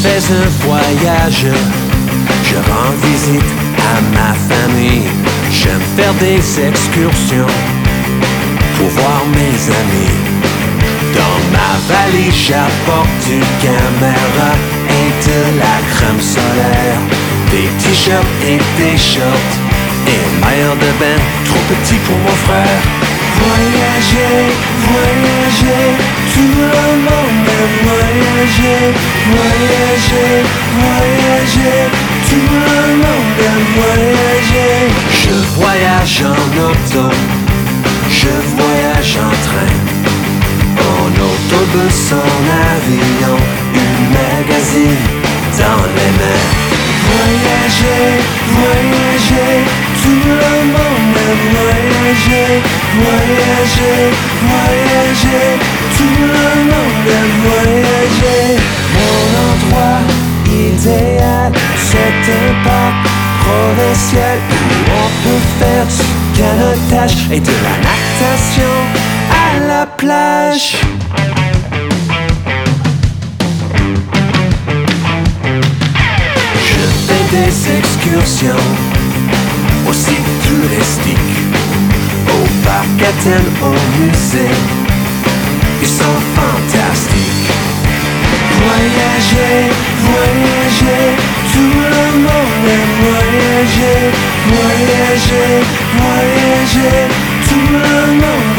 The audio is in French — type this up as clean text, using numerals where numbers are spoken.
fais un voyage, je rends visite à ma famille. J'aime faire des excursions pour voir mes amis. Dans ma valise, j'apporte une caméra et de la crème solaire, des t-shirts et des shorts, et un maillot de bain trop petit pour mon frère. Voyager, voyager, tout le monde aime voyager. Voyager, voyager, tout le monde aime voyager. Je voyage en auto, je voyage en train, en autobus, en avion, une magazine dans les mains. Voyager, voyager, tout le monde aime voyager. Voyager, voyager, tout le monde aime voyager. Mon endroit idéal, c'est un parc provincial où on peut faire du canotage et de la natation à la plage. Je fais des excursions aussi touristiques, au parc Athènes, au musée, ils sont fantastiques. Voyager, voyager, tout le monde aime voyager. Voyager, voyager, tout le monde